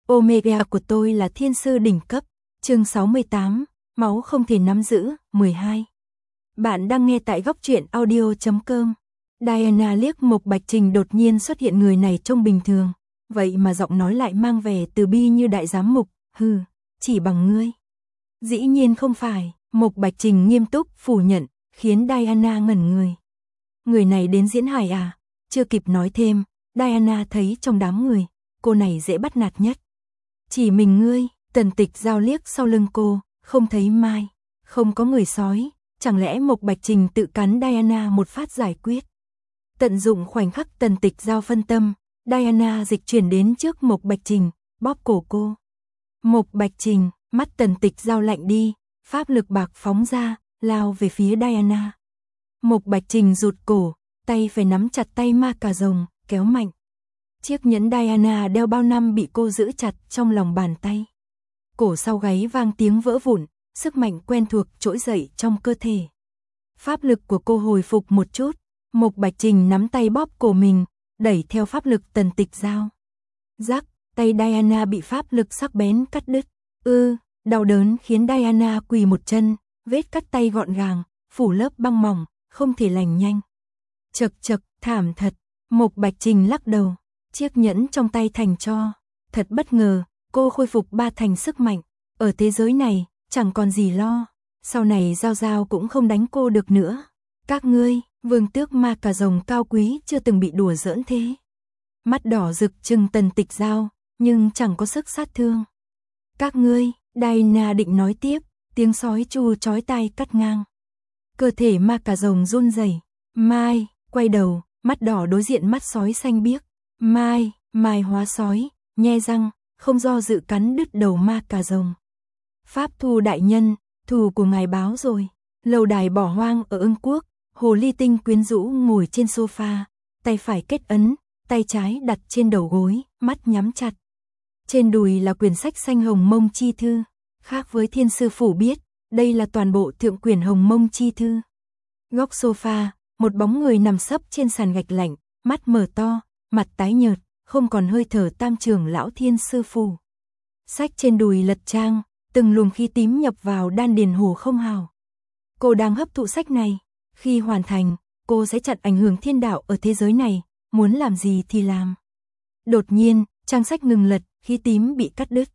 Omega của tôi là thiên sư đỉnh cấp. Chương 68, máu không thể nắm giữ, 12. Bạn đang nghe tại góc truyện audio.com. Diana liếc Mộc Bạch Trình, đột nhiên xuất hiện người này trông bình thường, vậy mà giọng nói lại mang vẻ từ bi như đại giám mục. Hừ, chỉ bằng ngươi. Dĩ nhiên không phải, Mộc Bạch Trình nghiêm túc phủ nhận, khiến Diana ngẩn người. Người này đến diễn hài à? Chưa kịp nói thêm, Diana thấy trong đám người, cô này dễ bắt nạt nhất. Chỉ mình ngươi. Tần Tịch Giao liếc sau lưng cô, không thấy Mai, không có người sói, chẳng lẽ Mộc Bạch Trình tự cắn Diana một phát giải quyết. Tận dụng khoảnh khắc Tần Tịch Giao phân tâm, Diana dịch chuyển đến trước Mộc Bạch Trình, bóp cổ cô. Mộc Bạch Trình, mắt Tần Tịch Giao lạnh đi, pháp lực bạc phóng ra, lao về phía Diana. Mộc Bạch Trình rụt cổ, tay phải nắm chặt tay ma cà rồng, kéo mạnh. Chiếc nhẫn Diana đeo bao năm bị cô giữ chặt trong lòng bàn tay. Cổ sau gáy vang tiếng vỡ vụn, sức mạnh quen thuộc trỗi dậy trong cơ thể. Pháp lực của cô hồi phục một chút, Mộc Bạch Trình nắm tay bóp cổ mình, đẩy theo pháp lực Tần Tịch Giao. Rắc, tay Diana bị pháp lực sắc bén cắt đứt. Đau đớn khiến Diana quỳ một chân, vết cắt tay gọn gàng, phủ lớp băng mỏng, không thể lành nhanh. Chật chật, thảm thật. Mộc Bạch Trình lắc đầu, chiếc nhẫn trong tay thành tro. Thật bất ngờ, cô khôi phục 3 thành sức mạnh. Ở thế giới này, chẳng còn gì lo. Sau này Giao Giao cũng không đánh cô được nữa. Các ngươi, vương tước ma cà rồng cao quý chưa từng bị đùa giỡn thế. Mắt đỏ rực trừng Tần Tịch Giao, nhưng chẳng có sức sát thương. Các ngươi, Diana định nói tiếp, tiếng sói tru chói tai cắt ngang. Cơ thể ma cà rồng run rẩy. Mai, quay đầu, mắt đỏ đối diện mắt sói xanh biếc. Mai hóa sói, nhe răng, không do dự cắn đứt đầu ma cà rồng. Pháp Thu đại nhân, thù của ngài báo rồi. Lâu đài bỏ hoang ở Ưng Quốc, hồ ly tinh quyến rũ ngồi trên sofa, tay phải kết ấn, tay trái đặt trên đầu gối, mắt nhắm chặt. Trên đùi là quyển sách xanh Hồng Mông Chi Thư. Khác với Thiên Sư Phủ biết, đây là toàn bộ thượng quyển Hồng Mông Chi Thư. Góc sofa, một bóng người nằm sấp trên sàn gạch lạnh, mắt mở to, mặt tái nhợt, không còn hơi thở Tam trưởng lão Thiên Sư Phủ. Sách trên đùi lật trang, từng luồng khí tím nhập vào đan điền Hồ Không Hào. Cô đang hấp thụ sách này, khi hoàn thành, cô sẽ chặn ảnh hưởng thiên đạo ở thế giới này, muốn làm gì thì làm. Đột nhiên, trang sách ngừng lật, khí tím bị cắt đứt.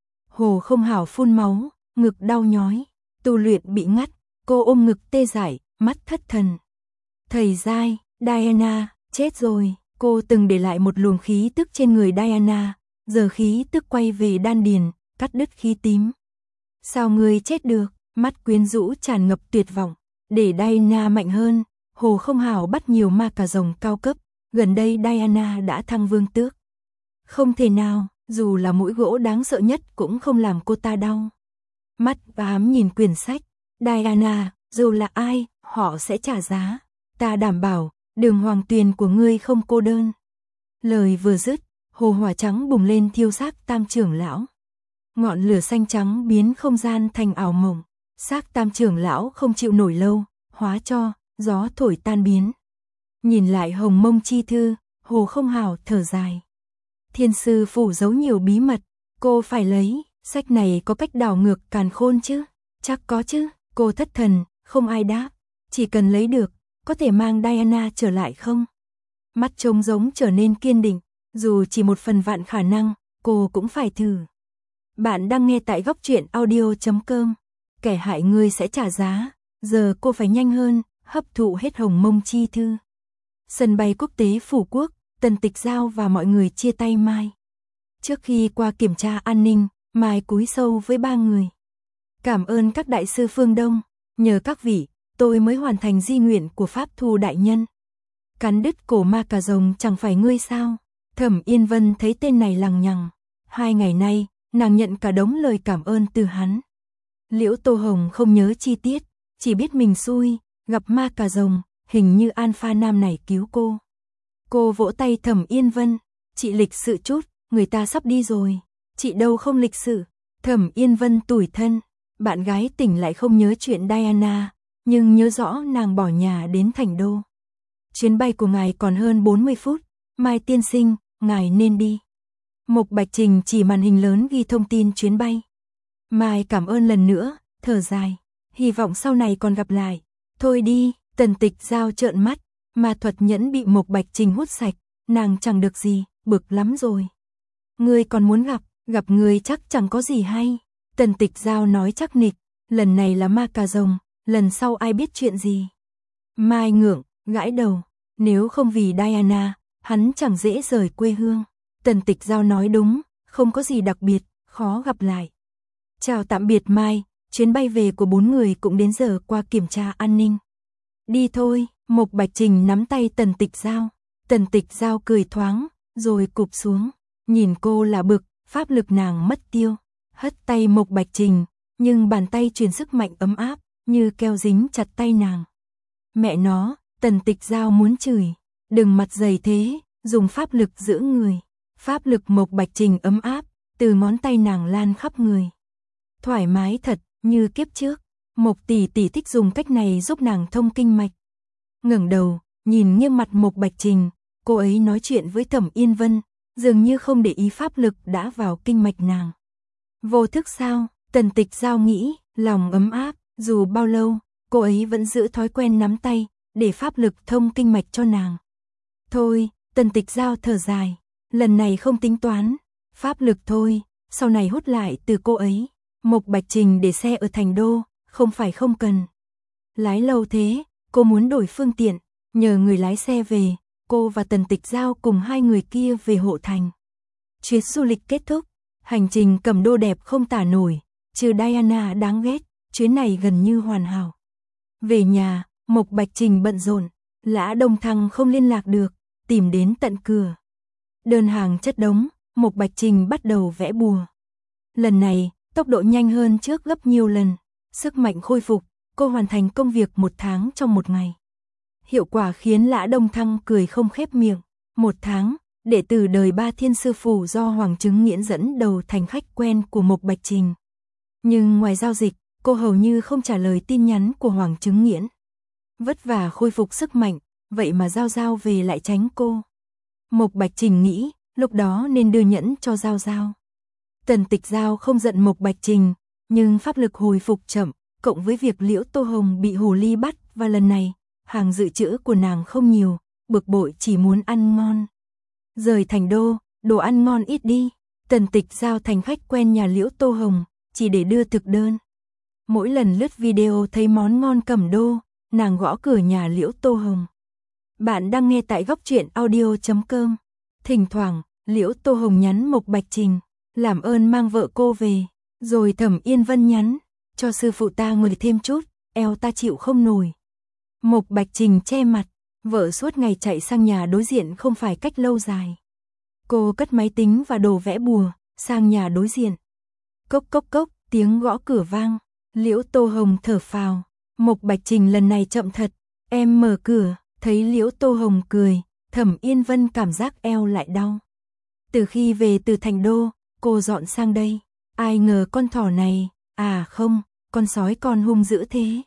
Hồ Không Hào phun máu, ngực đau nhói, tu luyện bị ngắt, cô ôm ngực tê dại, mắt thất thần. Thầy Giai, Diana, chết rồi. Cô từng để lại một luồng khí tức trên người Diana, giờ khí tức quay về đan điền, cắt đứt khí tím. Sao ngươi chết được? Mắt quyến rũ tràn ngập tuyệt vọng. Để Diana mạnh hơn, Hồ Không Hào bắt nhiều ma cà rồng cao cấp, gần đây Diana đã thăng vương tước. Không thể nào, dù là mũi gỗ đáng sợ nhất cũng không làm cô ta đau. Mắt ám nhìn quyển sách. Diana, dù là ai, họ sẽ trả giá. Ta đảm bảo, đường hoàng tuyền của ngươi không cô đơn. Lời vừa dứt, hồ hỏa trắng bùng lên thiêu xác Tam trưởng lão. Ngọn lửa xanh trắng biến không gian thành ảo mộng. Xác Tam trưởng lão không chịu nổi lâu, hóa cho, gió thổi tan biến. Nhìn lại Hồng Mông Chi Thư, Hồ Không Hào thở dài. Thiên Sư Phủ giấu nhiều bí mật, cô phải lấy, sách này có cách đảo ngược càn khôn chứ? Chắc có chứ, cô thất thần, không ai đáp. Chỉ cần lấy được, có thể mang Diana trở lại không? Mắt trông giống trở nên kiên định, dù chỉ một phần vạn khả năng, cô cũng phải thử. Bạn đang nghe tại góc truyện audio.com. Kẻ hại ngươi sẽ trả giá, giờ cô phải nhanh hơn, hấp thụ hết Hồng Mông Chi Thư. Sân bay quốc tế Phủ Quốc, Tần Tịch Giao và mọi người chia tay Mai. Trước khi qua kiểm tra an ninh, Mai cúi sâu với 3 người. Cảm ơn các đại sư phương Đông, nhờ các vị, tôi mới hoàn thành di nguyện của Pháp Thu đại nhân. Cắn đứt cổ ma cà rồng chẳng phải ngươi sao? Thẩm Yên Vân thấy tên này lằng nhằng. 2 ngày nay, nàng nhận cả đống lời cảm ơn từ hắn. Liễu Tô Hồng không nhớ chi tiết, chỉ biết mình xui, gặp ma cà rồng, hình như Alpha Nam này cứu cô. Cô vỗ tay Thẩm Yên Vân, chị lịch sự chút, người ta sắp đi rồi. Chị đâu không lịch sự. Thẩm Yên Vân tủi thân, bạn gái tỉnh lại không nhớ chuyện Diana, nhưng nhớ rõ nàng bỏ nhà đến Thành Đô. Chuyến bay của ngài còn hơn 40 phút, Mai tiên sinh, ngài nên đi. Mộc Bạch Trình chỉ màn hình lớn ghi thông tin chuyến bay. Mai cảm ơn lần nữa, thở dài. Hy vọng sau này còn gặp lại. Thôi đi, Tần Tịch Giao trợn mắt. Ma thuật nhẫn bị Mộc Bạch Trình hút sạch. Nàng chẳng được gì, bực lắm rồi. Ngươi còn muốn gặp ngươi chắc chẳng có gì hay. Tần Tịch Giao nói chắc nịch. Lần này là ma cà rồng, lần sau ai biết chuyện gì. Mai ngượng, gãi đầu. Nếu không vì Diana, hắn chẳng dễ rời quê hương. Tần Tịch Giao nói đúng, không có gì đặc biệt, khó gặp lại. Chào tạm biệt Mai, chuyến bay về của 4 người cũng đến giờ qua kiểm tra an ninh. Đi thôi, Mộc Bạch Trình nắm tay Tần Tịch Giao. Tần Tịch Giao cười thoáng, rồi cụp xuống. Nhìn cô là bực, pháp lực nàng mất tiêu. Hất tay Mộc Bạch Trình, nhưng bàn tay truyền sức mạnh ấm áp, như keo dính chặt tay nàng. Mẹ nó, Tần Tịch Giao muốn chửi. Đừng mặt dày thế, dùng pháp lực giữ người. Pháp lực Mộc Bạch Trình ấm áp, từ ngón tay nàng lan khắp người. Thoải mái thật, như kiếp trước. Mộc tỷ tỷ thích dùng cách này giúp nàng thông kinh mạch. Ngẩng đầu, nhìn nghiêng mặt Mộc Bạch Trình, cô ấy nói chuyện với Thẩm Yên Vân, dường như không để ý pháp lực đã vào kinh mạch nàng. Vô thức sao? Tần Tịch Giao nghĩ, lòng ấm áp, dù bao lâu, cô ấy vẫn giữ thói quen nắm tay, để pháp lực thông kinh mạch cho nàng. Thôi, Tần Tịch Giao thở dài, lần này không tính toán, pháp lực thôi, sau này hút lại từ cô ấy. Mộc Bạch Trình để xe ở Thành Đô, không phải không cần. Lái lâu thế, cô muốn đổi phương tiện, nhờ người lái xe về, cô và Tần Tịch Giao cùng 2 người kia về Hộ Thành. Chuyến du lịch kết thúc, hành trình Cẩm Đô đẹp không tả nổi, trừ Diana đáng ghét, chuyến này gần như hoàn hảo. Về nhà, Mộc Bạch Trình bận rộn, Lã Đông Thăng không liên lạc được, tìm đến tận cửa. Đơn hàng chất đống, Mộc Bạch Trình bắt đầu vẽ bùa. Lần này, tốc độ nhanh hơn trước gấp nhiều lần, sức mạnh khôi phục, cô hoàn thành công việc 1 tháng trong 1 ngày. Hiệu quả khiến Lã Đông Thăng cười không khép miệng. 1 tháng, đệ tử đời 3 Thiên Sư Phủ do Hoàng Chứng Nghiễn dẫn đầu thành khách quen của Mộc Bạch Trình. Nhưng ngoài giao dịch, cô hầu như không trả lời tin nhắn của Hoàng Chứng Nghiễn. Vất vả khôi phục sức mạnh, vậy mà Giao Giao về lại tránh cô. Mộc Bạch Trình nghĩ, lúc đó nên đưa nhẫn cho Giao Giao. Tần Tịch Giao không giận Mộc Bạch Trình, nhưng pháp lực hồi phục chậm, cộng với việc Liễu Tô Hồng bị hồ ly bắt và lần này, hàng dự trữ của nàng không nhiều, bực bội chỉ muốn ăn ngon. Rời Thành Đô, đồ ăn ngon ít đi, Tần Tịch Giao thành khách quen nhà Liễu Tô Hồng, chỉ để đưa thực đơn. Mỗi lần lướt video thấy món ngon Cẩm Đô, nàng gõ cửa nhà Liễu Tô Hồng. Bạn đang nghe tại góc truyện audio.com. Thỉnh thoảng, Liễu Tô Hồng nhắn Mộc Bạch Trình, làm ơn mang vợ cô về, rồi Thẩm Yên Vân nhắn, cho sư phụ ta ngồi thêm chút, eo ta chịu không nổi. Mộc Bạch Trình che mặt, vợ suốt ngày chạy sang nhà đối diện không phải cách lâu dài. Cô cất máy tính và đồ vẽ bùa, sang nhà đối diện. Cốc cốc cốc, tiếng gõ cửa vang, Liễu Tô Hồng thở phào, Mộc Bạch Trình lần này chậm thật, em mở cửa, thấy Liễu Tô Hồng cười, Thẩm Yên Vân cảm giác eo lại đau. Từ khi về từ Thành Đô, cô dọn sang đây, ai ngờ con thỏ này, à không, con sói con hung dữ thế.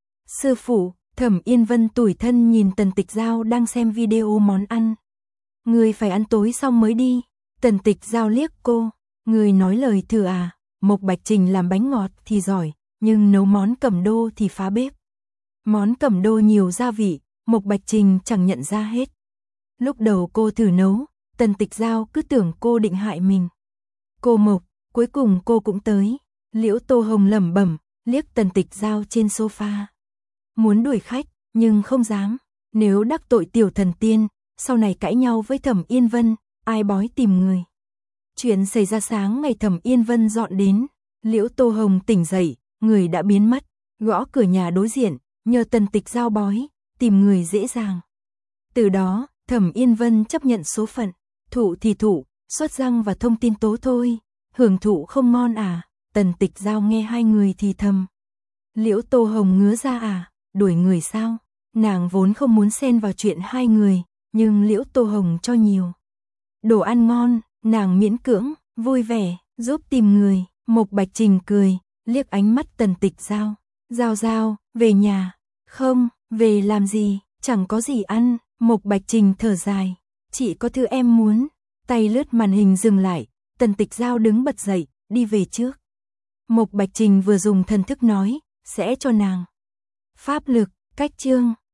Sư phụ, Thẩm Yên Vân tủi thân nhìn Tần Tịch Giao đang xem video món ăn. Người phải ăn tối xong mới đi. Tần Tịch Giao liếc cô, người nói lời thừa à, Mộc Bạch Trình làm bánh ngọt thì giỏi, nhưng nấu món Cẩm Đô thì phá bếp. Món Cẩm Đô nhiều gia vị, Mộc Bạch Trình chẳng nhận ra hết. Lúc đầu cô thử nấu, Tần Tịch Giao cứ tưởng cô định hại mình. Cô Mộc, cuối cùng cô cũng tới. Liễu Tô Hồng lẩm bẩm, liếc Tần Tịch Giao trên sofa. Muốn đuổi khách, nhưng không dám. Nếu đắc tội tiểu thần tiên, sau này cãi nhau với Thẩm Yên Vân, ai bói tìm người. Chuyện xảy ra sáng ngày Thẩm Yên Vân dọn đến. Liễu Tô Hồng tỉnh dậy, người đã biến mất. Gõ cửa nhà đối diện, nhờ Tần Tịch Giao bói, tìm người dễ dàng. Từ đó, Thẩm Yên Vân chấp nhận số phận. Thụ thì thụ, xuất răng và thông tin tố thôi. Hưởng thụ không ngon à? Tần Tịch Giao nghe 2 người thì thầm. Liễu Tô Hồng ngứa ra à? Đuổi người sao? Nàng vốn không muốn xen vào chuyện 2 người, nhưng Liễu Tô Hồng cho nhiều. Đồ ăn ngon, nàng miễn cưỡng, vui vẻ, giúp tìm người. Mộc Bạch Trình cười, liếc ánh mắt Tần Tịch Giao. Giao Giao, về nhà. Không, về làm gì, chẳng có gì ăn. Mộc Bạch Trình thở dài. Chỉ có thứ em muốn. Tay lướt màn hình dừng lại, Tần Tịch Giao đứng bật dậy, đi về trước. Mộc Bạch Trình vừa dùng thần thức nói, sẽ cho nàng pháp lực, cách chương.